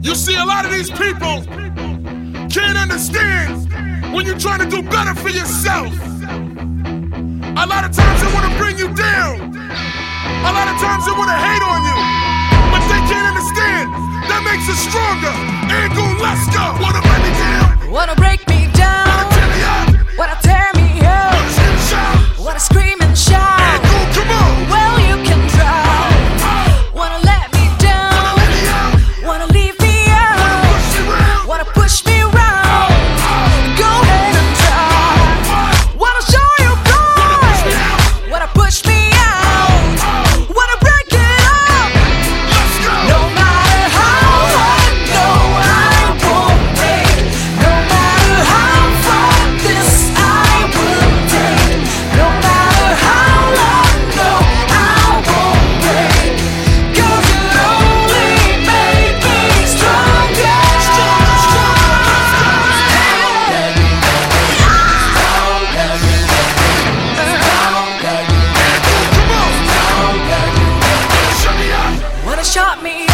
You see, a lot of these people can't understand when you're trying to do better for yourself. A lot of times they want to bring you down. A lot of times they want to hate on you. But they can't understand. That makes us stronger. And go, let's go. Wanna break me down? Wanna break me down? Wanna tear me up? Wanna tear me up? Wanna scream and shout? Wanna scream and shout? And go, come on. Well, you can try. Wanna let me down? Wanna let me out? Wanna leave me out? Push me round? Wanna push me around? Go ahead and try. Wanna show you Wanna push me pride? out? Wanna push me out? Wanna break it up? Let's go. No matter how hard, no, I won't break. No matter how far this I will take. No matter how long, no, I won't break. 'Cause you only make me stronger. Come on. Shut me up. Wanna shut me